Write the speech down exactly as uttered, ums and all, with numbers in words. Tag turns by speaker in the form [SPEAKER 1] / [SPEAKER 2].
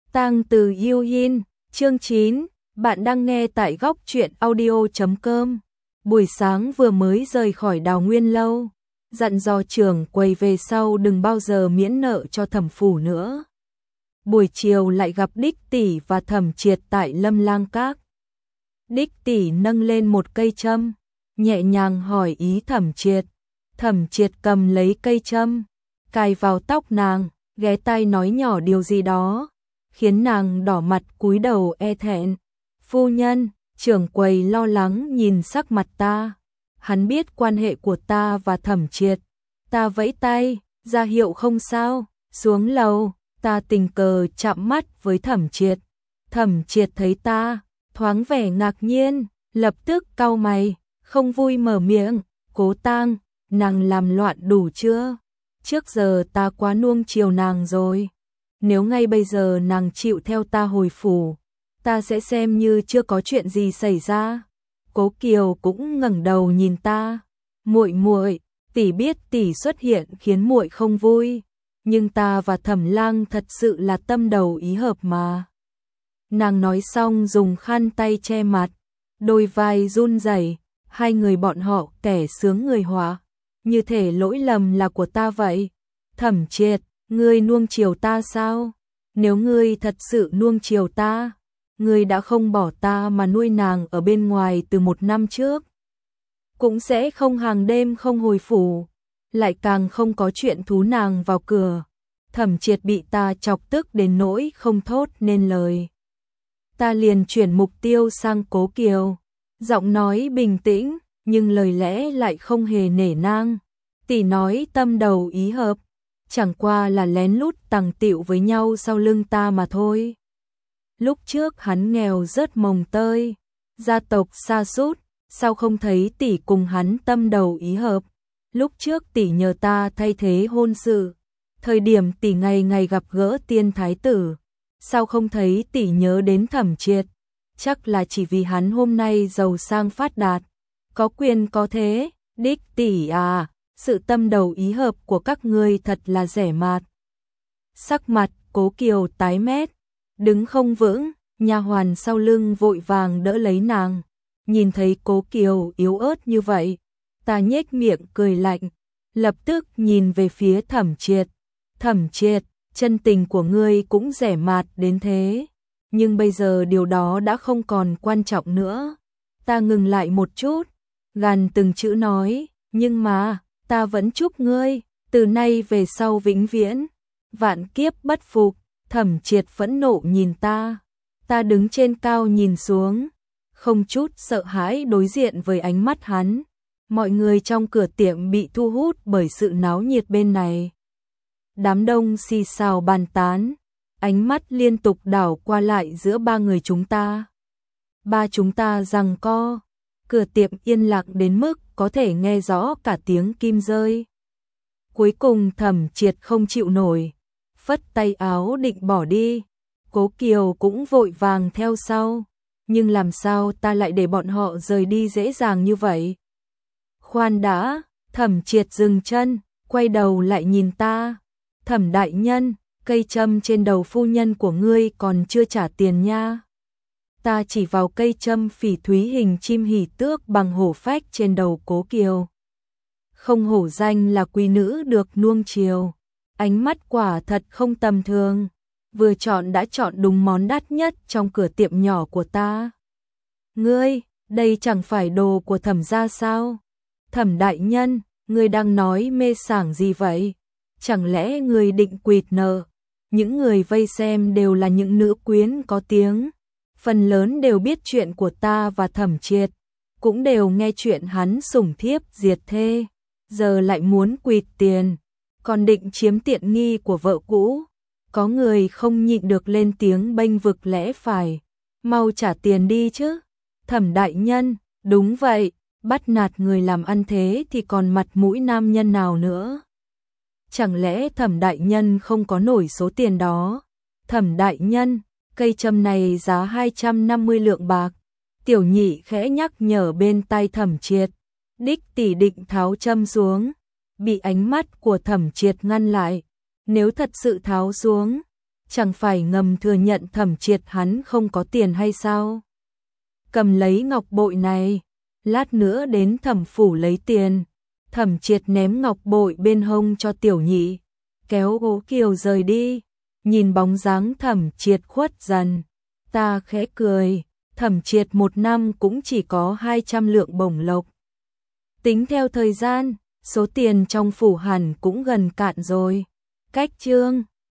[SPEAKER 1] Tang từ yêu hin, chương chín, bạn đang nghe tại góc truyện audio chấm com. Buổi sáng vừa mới rời khỏi Đào Nguyên lâu, dặn dò trưởng quầy về sau đừng bao giờ miễn nợ cho Thẩm phủ nữa. Buổi chiều lại gặp Đích tỷ và Thẩm Triệt tại Lâm Lang Các. Đích tỷ nâng lên một cây châm, nhẹ nhàng hỏi ý Thẩm Triệt. Thẩm Triệt cầm lấy cây châm, cài vào tóc nàng, ghé tai nói nhỏ điều gì đó, khiến nàng đỏ mặt cúi đầu e thẹn. Phu nhân, trưởng quầy lo lắng nhìn sắc mặt ta. Hắn biết quan hệ của ta và Thẩm Triệt. Ta vẫy tay, ra hiệu không sao. Xuống lầu, ta tình cờ chạm mắt với Thẩm Triệt. Thẩm Triệt thấy ta, thoáng vẻ ngạc nhiên, lập tức cau mày, không vui mở miệng. Cố Tang, nàng làm loạn đủ chưa? Trước giờ ta quá nuông chiều nàng rồi. Nếu ngay bây giờ nàng chịu theo ta hồi phủ, ta sẽ xem như chưa có chuyện gì xảy ra. Cố Kiều cũng ngẩng đầu nhìn ta. Muội muội, tỷ biết tỷ xuất hiện khiến muội không vui, nhưng ta và Thẩm Lang thật sự là tâm đầu ý hợp mà. Nàng nói xong dùng khăn tay che mặt, đôi vai run rẩy, hai người bọn họ kẻ sướng người họa, như thể lỗi lầm là của ta vậy. Thẩm Triệt, ngươi nuông chiều ta sao? Nếu ngươi thật sự nuông chiều ta, ngươi đã không bỏ ta mà nuôi nàng ở bên ngoài từ một năm trước. Cũng sẽ không hàng đêm không hồi phủ, lại càng không có chuyện thú nàng vào cửa. Thẩm Triệt bị ta chọc tức đến nỗi không thốt nên lời. Ta liền chuyển mục tiêu sang Cố Kiều, giọng nói bình tĩnh, nhưng lời lẽ lại không hề nể nang. Tỷ nói tâm đầu ý hợp, chẳng qua là lén lút tằng tịu với nhau sau lưng ta mà thôi. Lúc trước hắn nghèo rớt mồng tơi, gia tộc sa sút, sao không thấy tỷ cùng hắn tâm đầu ý hợp? Lúc trước tỷ nhờ ta thay thế hôn sự, thời điểm tỷ ngày ngày gặp gỡ tiên thái tử, sao không thấy tỷ nhớ đến Thẩm Triệt? Chắc là chỉ vì hắn hôm nay giàu sang phát đạt, có quyền có thế. Đích tỷ à, sự tâm đầu ý hợp của các ngươi thật là rẻ mạt. Sắc mặt Cố Kiều tái mét, đứng không vững, nha hoàn sau lưng vội vàng đỡ lấy nàng. Nhìn thấy Cố Kiều yếu ớt như vậy, ta nhếch miệng cười lạnh, lập tức nhìn về phía Thẩm Triệt. Thẩm Triệt, chân tình của ngươi cũng rẻ mạt đến thế, nhưng bây giờ điều đó đã không còn quan trọng nữa. Ta ngừng lại một chút, gằn từng chữ nói, nhưng mà, ta vẫn chúc ngươi, từ nay về sau vĩnh viễn, vạn kiếp bất phục. Thẩm Triệt phẫn nộ nhìn ta, ta đứng trên cao nhìn xuống, không chút sợ hãi đối diện với ánh mắt hắn. Mọi người trong cửa tiệm bị thu hút bởi sự náo nhiệt bên này. Đám đông xì xào bàn tán, ánh mắt liên tục đảo qua lại giữa ba người chúng ta. Ba chúng ta giằng co, cửa tiệm yên lặng đến mức có thể nghe rõ cả tiếng kim rơi. Cuối cùng Thẩm Triệt không chịu nổi, phất tay áo định bỏ đi. Cố Kiều cũng vội vàng theo sau, nhưng làm sao ta lại để bọn họ rời đi dễ dàng như vậy? Khoan đã, Thẩm Triệt dừng chân, quay đầu lại nhìn ta. Thẩm đại nhân, cây châm trên đầu phu nhân của ngươi còn chưa trả tiền nha. Ta chỉ vào cây châm phỉ thúy hình chim hỉ tước bằng hổ phách trên đầu Cố Kiều. Không hổ danh là quý nữ được nuông chiều, ánh mắt quả thật không tầm thường, vừa chọn đã chọn đúng món đắt nhất trong cửa tiệm nhỏ của ta. Ngươi, đây chẳng phải đồ của Thẩm gia sao? Thẩm đại nhân, ngươi đang nói mê sảng gì vậy? Chẳng lẽ ngươi định quỵt nợ? Những người vây xem đều là những nữ quyến có tiếng, phần lớn đều biết chuyện của ta và Thẩm Triệt, cũng đều nghe chuyện hắn sủng thiếp diệt thê, giờ lại muốn quỵt tiền, còn định chiếm tiện nghi của vợ cũ. Có người không nhịn được lên tiếng bênh vực lẽ phải. Mau trả tiền đi chứ. Thẩm đại nhân, đúng vậy, bắt nạt người làm ăn thế thì còn mặt mũi nam nhân nào nữa? Chẳng lẽ Thẩm đại nhân không có nổi số tiền đó? Thẩm đại nhân, cây châm này giá hai trăm năm mươi lượng bạc. Tiểu nhị khẽ nhắc nhở bên tai Thẩm Triệt. Đích tỷ định tháo châm xuống, bị ánh mắt của Thẩm Triệt ngăn lại. Nếu thật sự tháo xuống, chẳng phải ngầm thừa nhận Thẩm Triệt hắn không có tiền hay sao? Cầm lấy ngọc bội này, lát nữa đến Thẩm phủ lấy tiền. Thẩm Triệt ném ngọc bội bên hông cho Tiểu Nhị, kéo Cố Kiều rời đi, nhìn bóng dáng Thẩm Triệt khuất dần, ta khẽ cười, Thẩm Triệt một năm cũng chỉ có hai trăm lượng bổng lộc. Tính theo thời gian, số tiền trong phủ hẳn cũng gần cạn rồi. Cách chương